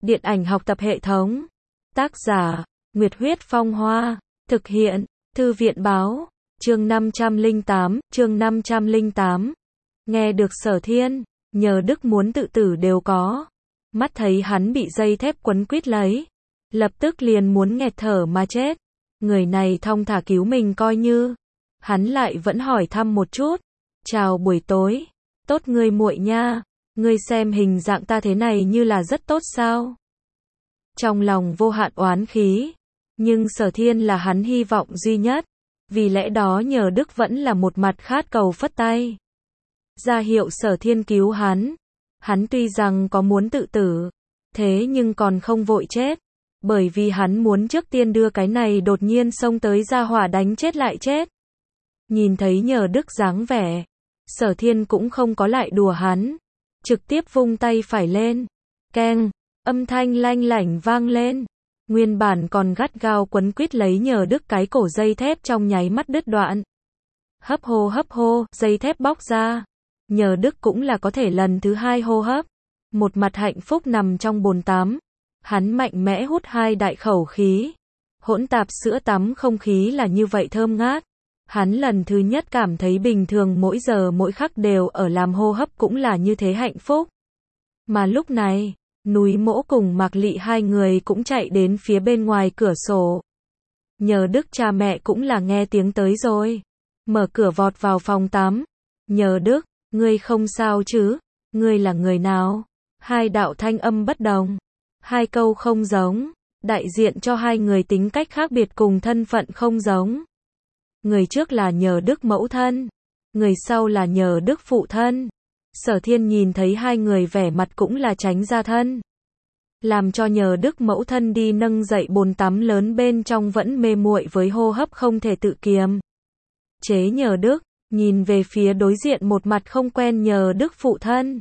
Điện ảnh học tập hệ thống. Tác giả, Nguyệt Huyết Phong Hoa. Thực hiện, Thư viện báo. Chương 508. Nghe được Sở Thiên, nhờ Đức muốn tự tử đều có. Mắt thấy hắn bị dây thép quấn quýt lấy. Lập tức liền muốn nghẹt thở mà chết. Người này thong thả cứu mình coi như. Hắn lại vẫn hỏi thăm một chút. Chào buổi tối. Tốt ngươi muội nha. Ngươi xem hình dạng ta thế này như là rất tốt sao? Trong lòng vô hạn oán khí. Nhưng Sở Thiên là hắn hy vọng duy nhất. Vì lẽ đó nhờ Đức vẫn là một mặt khát cầu phất tay. Ra hiệu Sở Thiên cứu hắn. Hắn tuy rằng có muốn tự tử. Thế nhưng còn không vội chết. Bởi vì hắn muốn trước tiên đưa cái này đột nhiên xông tới ra hỏa đánh chết lại chết. Nhìn thấy nhờ Đức dáng vẻ. Sở Thiên cũng không có lại đùa hắn. Trực tiếp vung tay phải lên. Keng, âm thanh lanh lảnh vang lên. Nguyên bản còn gắt gao quấn quýt lấy nhờ Đức cái cổ dây thép trong nháy mắt đứt đoạn. Hấp hô, dây thép bóc ra. Nhờ Đức cũng là có thể lần thứ hai hô hấp. Một mặt hạnh phúc nằm trong bồn tắm. Hắn mạnh mẽ hút hai đại khẩu khí. Hỗn tạp sữa tắm không khí là như vậy thơm ngát. Hắn lần thứ nhất cảm thấy bình thường mỗi giờ mỗi khắc đều ở làm hô hấp cũng là như thế hạnh phúc. Mà lúc này, Núi Mỗ cùng Mạc Lị hai người cũng chạy đến phía bên ngoài cửa sổ. Nhờ Đức cha mẹ cũng là nghe tiếng tới rồi. Mở cửa vọt vào phòng tắm. Nhờ Đức, ngươi không sao chứ? Ngươi là người nào? Hai đạo thanh âm bất đồng. Hai câu không giống. Đại diện cho hai người tính cách khác biệt cùng thân phận không giống. Người trước là nhờ Đức mẫu thân. Người sau là nhờ Đức phụ thân. Sở Thiên nhìn thấy hai người vẻ mặt cũng là tránh ra thân. Làm cho nhờ Đức mẫu thân đi nâng dậy bồn tắm lớn bên trong vẫn mê muội với hô hấp không thể tự kiềm chế nhờ Đức, nhìn về phía đối diện một mặt không quen nhờ Đức phụ thân.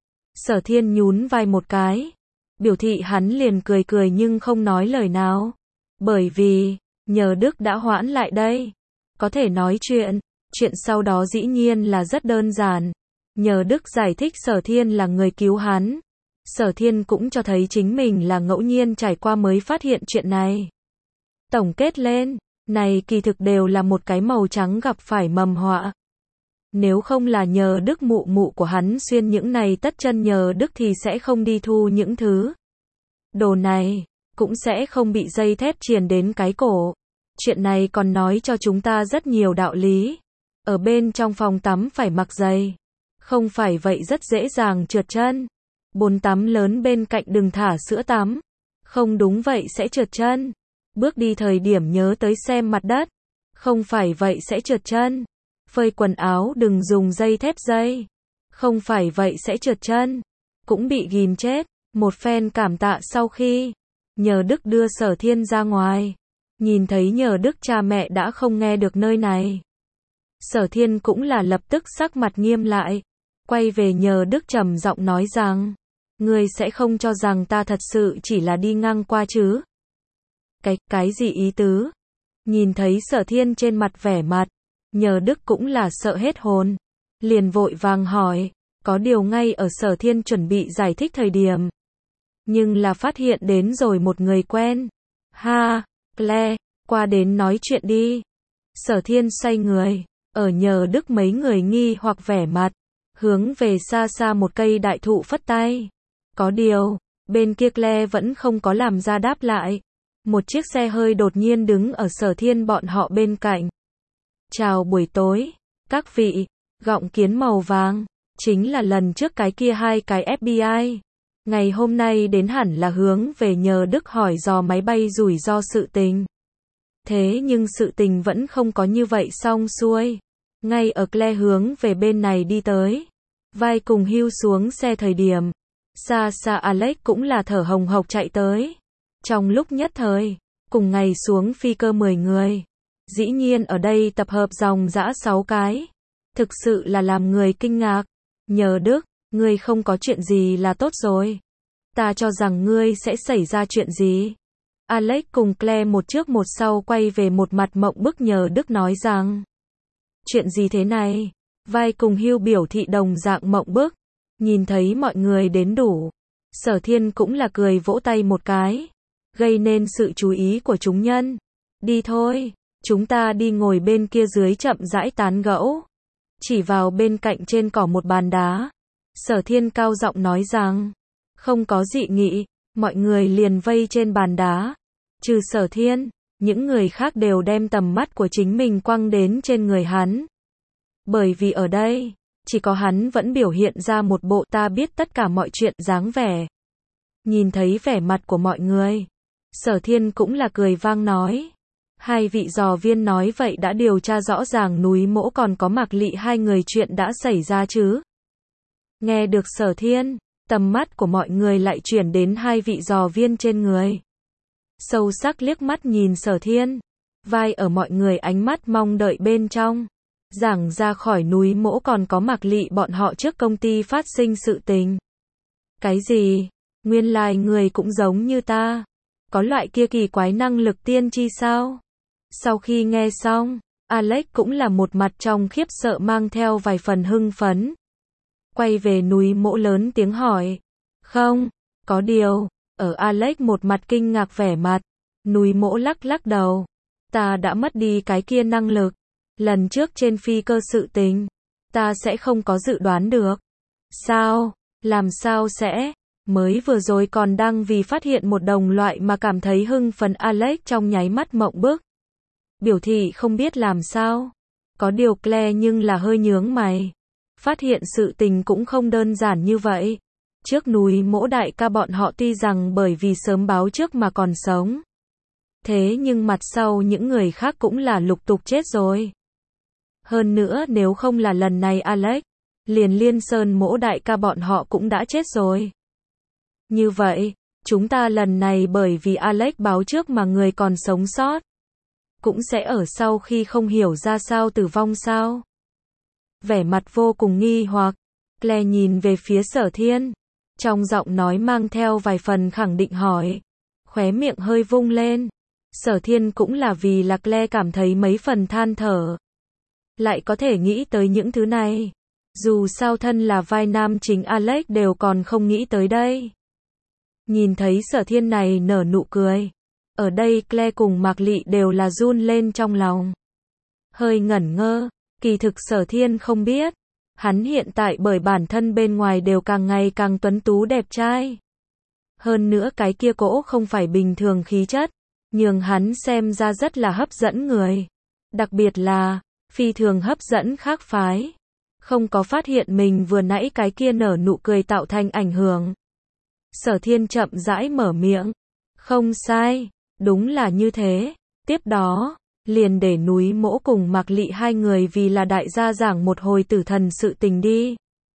Sở Thiên nhún vai một cái. Biểu thị hắn liền cười cười nhưng không nói lời nào. Bởi vì, nhờ Đức đã hoãn lại đây. Có thể nói chuyện sau đó dĩ nhiên là rất đơn giản. Nhờ Đức giải thích Sở Thiên là người cứu hắn. Sở Thiên cũng cho thấy chính mình là ngẫu nhiên trải qua mới phát hiện chuyện này. Tổng kết lên, này kỳ thực đều là một cái màu trắng gặp phải mầm họa. Nếu không là nhờ Đức mụ mụ của hắn xuyên những này tất chân nhờ Đức thì sẽ không đi thu những thứ đồ này, cũng sẽ không bị dây thép triền đến cái cổ. Chuyện này còn nói cho chúng ta rất nhiều đạo lý. Ở bên trong phòng tắm phải mặc giày. Không phải vậy rất dễ dàng trượt chân. Bồn tắm lớn bên cạnh đừng thả sữa tắm. Không đúng vậy sẽ trượt chân. Bước đi thời điểm nhớ tới xem mặt đất. Không phải vậy sẽ trượt chân. Phơi quần áo đừng dùng dây thép dây. Không phải vậy sẽ trượt chân. Cũng bị ghim chết. Một phen cảm tạ sau khi nhờ Đức đưa Sở Thiên ra ngoài. Nhìn thấy nhờ Đức cha mẹ đã không nghe được nơi này. Sở Thiên cũng là lập tức sắc mặt nghiêm lại. Quay về nhờ Đức trầm giọng nói rằng. Ngươi sẽ không cho rằng ta thật sự chỉ là đi ngang qua chứ? Cái gì ý tứ? Nhìn thấy Sở Thiên trên mặt vẻ mặt. Nhờ Đức cũng là sợ hết hồn. Liền vội vàng hỏi. Có điều ngay ở Sở Thiên chuẩn bị giải thích thời điểm. Nhưng là phát hiện đến rồi một người quen. Ha, Claire, qua đến nói chuyện đi. Sở Thiên xoay người. Ở nhờ Đức mấy người nghi hoặc vẻ mặt. Hướng về xa xa một cây đại thụ phất tay. Có điều, bên kia Claire vẫn không có làm ra đáp lại. Một chiếc xe hơi đột nhiên đứng ở Sở Thiên bọn họ bên cạnh. Chào buổi tối, các vị. Gọng kiến màu vàng. Chính là lần trước cái kia hai cái FBI. Ngày hôm nay đến hẳn là hướng về nhờ Đức hỏi dò máy bay rủi ro sự tình. Thế nhưng sự tình vẫn không có như vậy xong xuôi. Ngay ở Claire hướng về bên này đi tới. Vai cùng Hugh xuống xe thời điểm. Xa xa Alex cũng là thở hồng hộc chạy tới. Trong lúc nhất thời, cùng ngày xuống phi cơ 10 người. Dĩ nhiên ở đây tập hợp dòng dã 6 cái. Thực sự là làm người kinh ngạc. Nhờ Đức, ngươi không có chuyện gì là tốt rồi. Ta cho rằng ngươi sẽ xảy ra chuyện gì. Alex cùng Claire một trước một sau quay về một mặt mộng bức nhờ Đức nói rằng. Chuyện gì thế này? Vai cùng Hugh biểu thị đồng dạng mộng bức. Nhìn thấy mọi người đến đủ. Sở Thiên cũng là cười vỗ tay một cái, gây nên sự chú ý của chúng nhân. Đi thôi, chúng ta đi ngồi bên kia dưới chậm rãi tán gẫu. Chỉ vào bên cạnh trên cỏ một bàn đá. Sở Thiên cao giọng nói rằng, không có dị nghị, mọi người liền vây trên bàn đá. Trừ Sở Thiên, những người khác đều đem tầm mắt của chính mình quăng đến trên người hắn. Bởi vì ở đây, chỉ có hắn vẫn biểu hiện ra một bộ ta biết tất cả mọi chuyện dáng vẻ. Nhìn thấy vẻ mặt của mọi người, Sở Thiên cũng là cười vang nói. Hai vị dò viên nói vậy đã điều tra rõ ràng núi Mỗ còn có Mạc Lị hai người chuyện đã xảy ra chứ? Nghe được Sở Thiên, tầm mắt của mọi người lại chuyển đến hai vị dò viên trên người. Sâu sắc liếc mắt nhìn Sở Thiên, vai ở mọi người ánh mắt mong đợi bên trong. Giảng ra khỏi núi Mỗ còn có Mạc Lị bọn họ trước công ty phát sinh sự tình. Cái gì? Nguyên lai người cũng giống như ta. Có loại kia kỳ quái năng lực tiên tri sao? Sau khi nghe xong, Alex cũng là một mặt trong khiếp sợ mang theo vài phần hưng phấn. Quay về núi Mỗ lớn tiếng hỏi. Không, có điều, ở Alex một mặt kinh ngạc vẻ mặt. Núi Mỗ lắc lắc đầu. Ta đã mất đi cái kia năng lực. Lần trước trên phi cơ sự tình, ta sẽ không có dự đoán được. Sao? Làm sao sẽ? Mới vừa rồi còn đang vì phát hiện một đồng loại mà cảm thấy hưng phấn Alex trong nháy mắt mộng bức. Biểu thị không biết làm sao. Có điều Claire nhưng là hơi nhướng mày. Phát hiện sự tình cũng không đơn giản như vậy. Trước núi Mỗ đại ca bọn họ tuy rằng bởi vì sớm báo trước mà còn sống. Thế nhưng mặt sau những người khác cũng là lục tục chết rồi. Hơn nữa nếu không là lần này Alex, liền Liên Sơn Mỗ đại ca bọn họ cũng đã chết rồi. Như vậy, chúng ta lần này bởi vì Alex báo trước mà người còn sống sót. Cũng sẽ ở sau khi không hiểu ra sao tử vong sao? Vẻ mặt vô cùng nghi hoặc, Claire nhìn về phía Sở Thiên. Trong giọng nói mang theo vài phần khẳng định hỏi. Khóe miệng hơi vung lên. Sở Thiên cũng là vì là Claire cảm thấy mấy phần than thở. Lại có thể nghĩ tới những thứ này. Dù sao thân là vai nam chính Alex đều còn không nghĩ tới đây. Nhìn thấy Sở Thiên này nở nụ cười. Ở đây Claire cùng Mạc Lị đều là run lên trong lòng. Hơi ngẩn ngơ, kỳ thực Sở Thiên không biết. Hắn hiện tại bởi bản thân bên ngoài đều càng ngày càng tuấn tú đẹp trai. Hơn nữa cái kia cỗ không phải bình thường khí chất, nhường hắn xem ra rất là hấp dẫn người. Đặc biệt là, phi thường hấp dẫn khác phái. Không có phát hiện mình vừa nãy cái kia nở nụ cười tạo thành ảnh hưởng. Sở Thiên chậm rãi mở miệng. Không sai, đúng là như thế. Tiếp đó, liền để núi Mỗ cùng Mạc Lị hai người vì là đại gia giảng một hồi tử thần sự tình đi.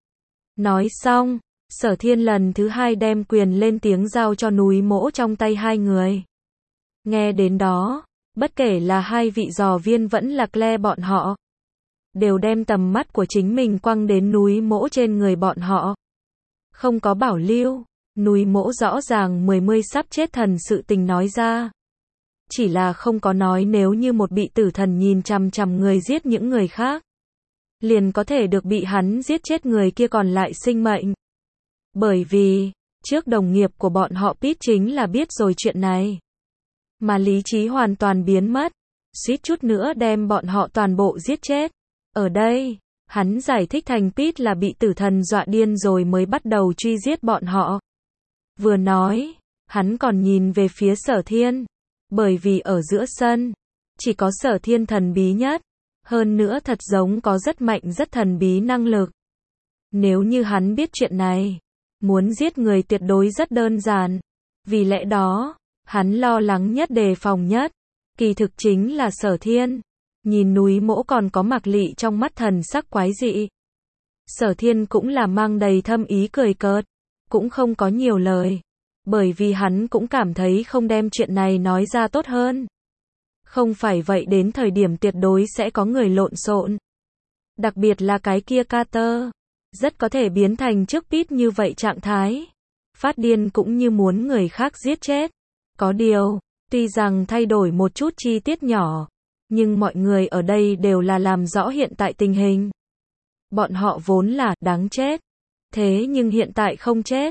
Nói xong, Sở Thiên lần thứ hai đem quyền lên tiếng giao cho núi Mỗ trong tay hai người. Nghe đến đó, bất kể là hai vị dò viên vẫn là Claire bọn họ, đều đem tầm mắt của chính mình quăng đến núi Mỗ trên người bọn họ. Không có bảo lưu, núi Mỗ rõ ràng mươi sắp chết thần sự tình nói ra. Chỉ là không có nói nếu như một bị tử thần nhìn chằm chằm người giết những người khác, liền có thể được bị hắn giết chết người kia còn lại sinh mệnh. Bởi vì, trước đồng nghiệp của bọn họ Pete chính là biết rồi chuyện này. Mà lý trí hoàn toàn biến mất, suýt chút nữa đem bọn họ toàn bộ giết chết. Ở đây, hắn giải thích thành Pete là bị tử thần dọa điên rồi mới bắt đầu truy giết bọn họ. Vừa nói, hắn còn nhìn về phía Sở Thiên. Bởi vì ở giữa sân, chỉ có Sở Thiên thần bí nhất. Hơn nữa thật giống có rất mạnh rất thần bí năng lực. Nếu như hắn biết chuyện này, muốn giết người tuyệt đối rất đơn giản. Vì lẽ đó, hắn lo lắng nhất đề phòng nhất. Kỳ thực chính là Sở Thiên. Nhìn núi Mỗ còn có Mạc Lị trong mắt thần sắc quái dị. Sở Thiên cũng là mang đầy thâm ý cười cợt. Cũng không có nhiều lời. Bởi vì hắn cũng cảm thấy không đem chuyện này nói ra tốt hơn. Không phải vậy đến thời điểm tuyệt đối sẽ có người lộn xộn. Đặc biệt là cái kia Carter. Rất có thể biến thành trước Pete như vậy trạng thái. Phát điên cũng như muốn người khác giết chết. Có điều, tuy rằng thay đổi một chút chi tiết nhỏ, nhưng mọi người ở đây đều là làm rõ hiện tại tình hình. Bọn họ vốn là đáng chết. Thế nhưng hiện tại không chết.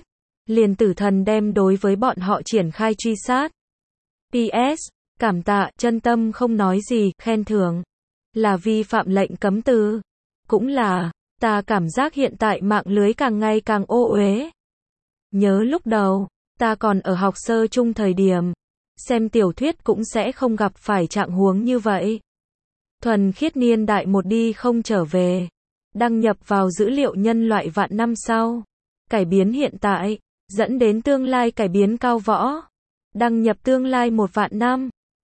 liền tử thần đem đối với bọn họ triển khai truy sát. PS, cảm tạ, chân tâm không nói gì, khen thưởng. Là vi phạm lệnh cấm từ. Cũng là, ta cảm giác hiện tại mạng lưới càng ngày càng ô uế. Nhớ lúc đầu, ta còn ở học sơ chung thời điểm, xem tiểu thuyết cũng sẽ không gặp phải trạng huống như vậy. Thuần khiết niên đại một đi không trở về. Đăng nhập vào dữ liệu nhân loại vạn năm sau. Cải biến hiện tại, dẫn đến tương lai cải biến cao võ. Đăng nhập tương lai 1 vạn năm.